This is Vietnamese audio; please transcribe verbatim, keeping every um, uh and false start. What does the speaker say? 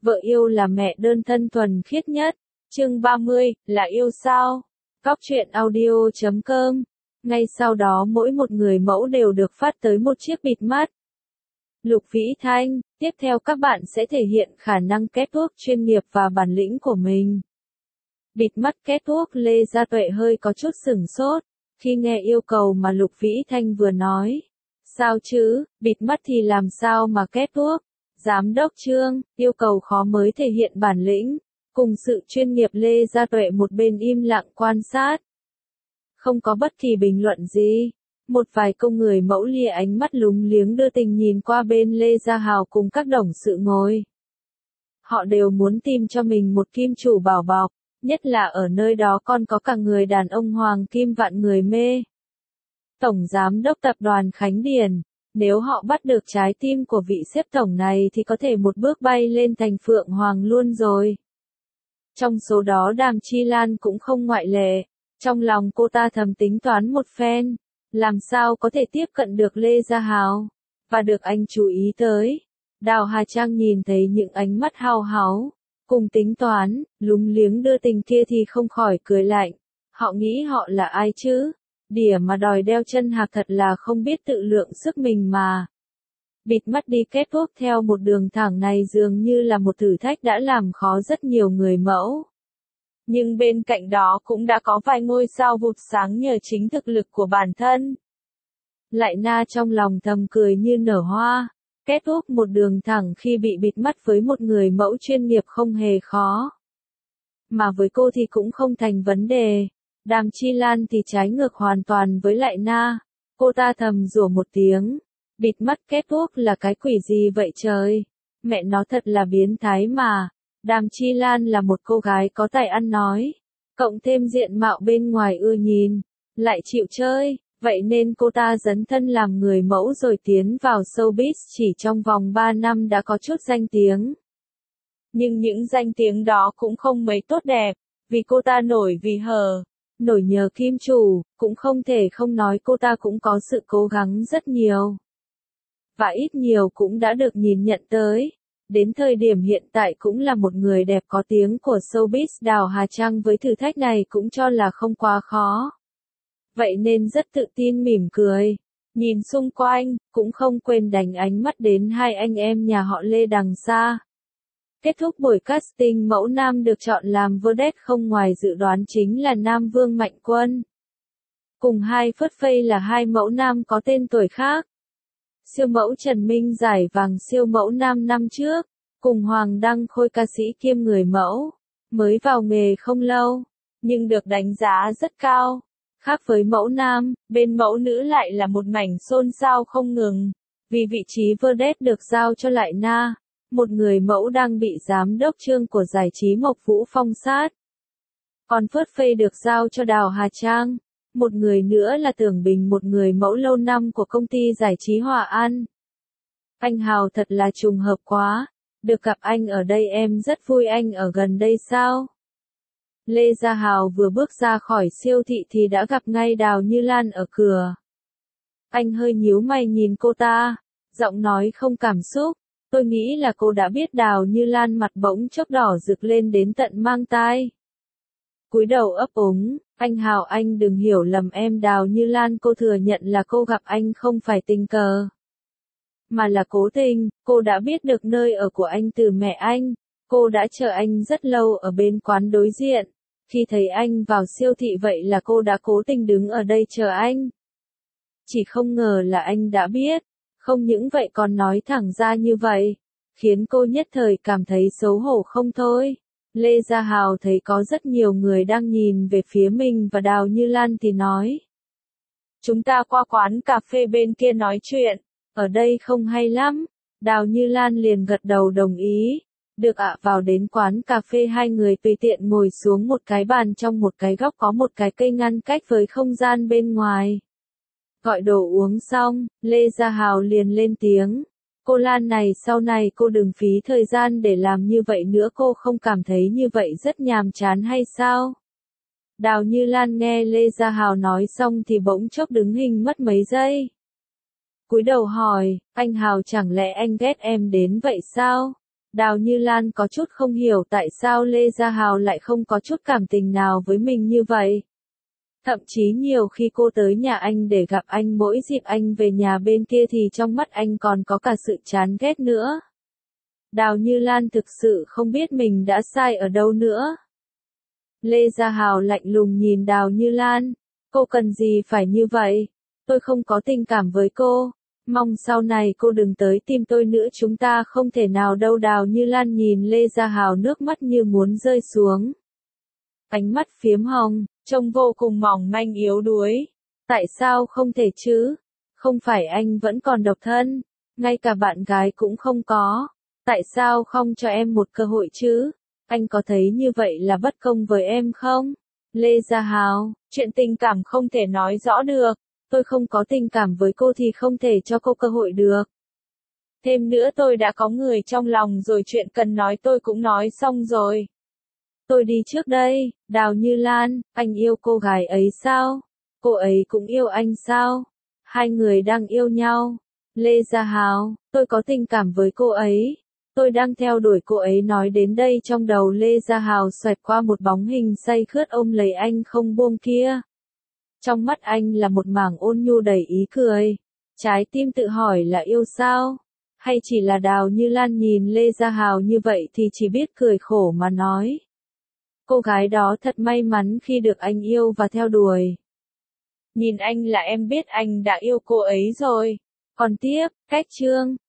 Vợ yêu là mẹ đơn thân thuần khiết nhất. Chương ba mươi, là yêu sao? Góc truyện audio chấm com. Ngay sau đó mỗi một người mẫu đều được phát tới một chiếc bịt mắt. Lục Vĩ Thanh, tiếp theo các bạn sẽ thể hiện khả năng catwalk chuyên nghiệp và bản lĩnh của mình. Bịt mắt catwalk Lê Gia Tuệ hơi có chút sửng sốt, khi nghe yêu cầu mà Lục Vĩ Thanh vừa nói. Sao chứ, bịt mắt thì làm sao mà catwalk? Giám đốc Trương, yêu cầu khó mới thể hiện bản lĩnh. Cùng sự chuyên nghiệp Lê Gia Tuệ một bên im lặng quan sát. Không có bất kỳ bình luận gì. Một vài câu người mẫu lia ánh mắt lúng liếng đưa tình nhìn qua bên Lê Gia Hào cùng các đồng sự ngồi. Họ đều muốn tìm cho mình một kim chủ bảo bọc, nhất là ở nơi đó còn có cả người đàn ông hoàng kim vạn người mê. Tổng Giám đốc Tập đoàn Khánh Điền, nếu họ bắt được trái tim của vị sếp tổng này thì có thể một bước bay lên thành Phượng Hoàng luôn rồi. Trong số đó Đàm Chi Lan cũng không ngoại lệ, trong lòng cô ta thầm tính toán một phen, làm sao có thể tiếp cận được Lê Gia Hào, và được anh chú ý tới. Đào Hà Trang nhìn thấy những ánh mắt hao háu, cùng tính toán, lúng liếng đưa tình kia thì không khỏi cười lạnh, họ nghĩ họ là ai chứ, đỉa mà đòi đeo chân hạc thật là không biết tự lượng sức mình mà. Bịt mắt đi catwalk theo một đường thẳng này dường như là một thử thách đã làm khó rất nhiều người mẫu. Nhưng bên cạnh đó cũng đã có vài ngôi sao vụt sáng nhờ chính thực lực của bản thân. Lại Na trong lòng thầm cười như nở hoa, catwalk một đường thẳng khi bị bịt mắt với một người mẫu chuyên nghiệp không hề khó. Mà với cô thì cũng không thành vấn đề. Đàm Chi Lan thì trái ngược hoàn toàn với Lại Na. Cô ta thầm rủa một tiếng. Bịt mắt catwalk là cái quỷ gì vậy trời? Mẹ nó thật là biến thái mà. Đàm Chi Lan là một cô gái có tài ăn nói. Cộng thêm diện mạo bên ngoài ưa nhìn. Lại chịu chơi. Vậy nên cô ta dấn thân làm người mẫu rồi tiến vào showbiz chỉ trong vòng ba năm đã có chút danh tiếng. Nhưng những danh tiếng đó cũng không mấy tốt đẹp. Vì cô ta nổi vì hờ. Nổi nhờ kim chủ, cũng không thể không nói cô ta cũng có sự cố gắng rất nhiều. Và ít nhiều cũng đã được nhìn nhận tới. Đến thời điểm hiện tại cũng là một người đẹp có tiếng của showbiz. Đào Hà Trang với thử thách này cũng cho là không quá khó. Vậy nên rất tự tin mỉm cười. Nhìn xung quanh, cũng không quên đánh ánh mắt đến hai anh em nhà họ Lê đằng xa. Kết thúc buổi casting mẫu nam được chọn làm vedette không ngoài dự đoán chính là Nam Vương Mạnh Quân. Cùng hai phớt phây là hai mẫu nam có tên tuổi khác. Siêu mẫu Trần Minh giải vàng siêu mẫu nam năm trước, cùng Hoàng Đăng Khôi ca sĩ kiêm người mẫu, mới vào nghề không lâu, nhưng được đánh giá rất cao. Khác với mẫu nam, bên mẫu nữ lại là một mảnh xôn xao không ngừng, vì vị trí vedette được giao cho Lại Na, một người mẫu đang bị giám đốc Trương của giải trí Mộc Vũ phong sát. Còn phớt phây được giao cho Đào Hà Trang. Một người nữa là Tưởng Bình, một người mẫu lâu năm của công ty giải trí Hòa An. Anh Hào thật là trùng hợp quá, được gặp anh ở đây em rất vui. Anh ở gần đây sao? Lê Gia Hào vừa bước ra khỏi siêu thị thì đã gặp ngay Đào Như Lan ở cửa. Anh hơi nhíu mày nhìn cô ta, giọng nói không cảm xúc. Tôi nghĩ là cô đã biết. Đào Như Lan mặt bỗng chốc đỏ rực lên đến tận mang tai. Cúi đầu ấp úng, anh Hào anh đừng hiểu lầm em. Đào Như Lan cô thừa nhận là cô gặp anh không phải tình cờ, mà là cố tình. Cô đã biết được nơi ở của anh từ mẹ anh. Cô đã chờ anh rất lâu ở bên quán đối diện. Khi thấy anh vào siêu thị vậy là cô đã cố tình đứng ở đây chờ anh. Chỉ không ngờ là anh đã biết. Không những vậy còn nói thẳng ra như vậy, khiến cô nhất thời cảm thấy xấu hổ không thôi. Lê Gia Hào thấy có rất nhiều người đang nhìn về phía mình và Đào Như Lan thì nói. Chúng ta qua quán cà phê bên kia nói chuyện, ở đây không hay lắm. Đào Như Lan liền gật đầu đồng ý. Được ạ. Vào đến quán cà phê hai người tùy tiện ngồi xuống một cái bàn trong một cái góc có một cái cây ngăn cách với không gian bên ngoài. Gọi đồ uống xong, Lê Gia Hào liền lên tiếng. Cô Lan này sau này cô đừng phí thời gian để làm như vậy nữa. Cô không cảm thấy như vậy rất nhàm chán hay sao? Đào Như Lan nghe Lê Gia Hào nói xong thì bỗng chốc đứng hình mất mấy giây. Cúi đầu hỏi, anh Hào chẳng lẽ anh ghét em đến vậy sao? Đào Như Lan có chút không hiểu tại sao Lê Gia Hào lại không có chút cảm tình nào với mình như vậy. Thậm chí nhiều khi cô tới nhà anh để gặp anh mỗi dịp anh về nhà bên kia thì trong mắt anh còn có cả sự chán ghét nữa. Đào Như Lan thực sự không biết mình đã sai ở đâu nữa. Lê Gia Hào lạnh lùng nhìn Đào Như Lan. Cô cần gì phải như vậy? Tôi không có tình cảm với cô. Mong sau này cô đừng tới tìm tôi nữa, chúng ta không thể nào đâu. Đào Như Lan nhìn Lê Gia Hào, nước mắt như muốn rơi xuống. Ánh mắt phiếm hồng, trông vô cùng mỏng manh yếu đuối. Tại sao không thể chứ? Không phải anh vẫn còn độc thân, ngay cả bạn gái cũng không có. Tại sao không cho em một cơ hội chứ? Anh có thấy như vậy là bất công với em không? Lê Gia Hào, chuyện tình cảm không thể nói rõ được. Tôi không có tình cảm với cô thì không thể cho cô cơ hội được. Thêm nữa tôi đã có người trong lòng rồi, chuyện cần nói tôi cũng nói xong rồi. Tôi đi trước đây. Đào Như Lan, anh yêu cô gái ấy sao? Cô ấy cũng yêu anh sao? Hai người đang yêu nhau. Lê Gia Hào, tôi có tình cảm với cô ấy. Tôi đang theo đuổi cô ấy. Nói đến đây trong đầu Lê Gia Hào xoẹt qua một bóng hình say khướt ôm lấy anh không buông kia. Trong mắt anh là một mảng ôn nhu đầy ý cười. Trái tim tự hỏi là yêu sao? Hay chỉ là Đào Như Lan nhìn Lê Gia Hào như vậy thì chỉ biết cười khổ mà nói. Cô gái đó thật may mắn khi được anh yêu và theo đuổi. Nhìn anh là em biết anh đã yêu cô ấy rồi. Còn tiếp, cách chương.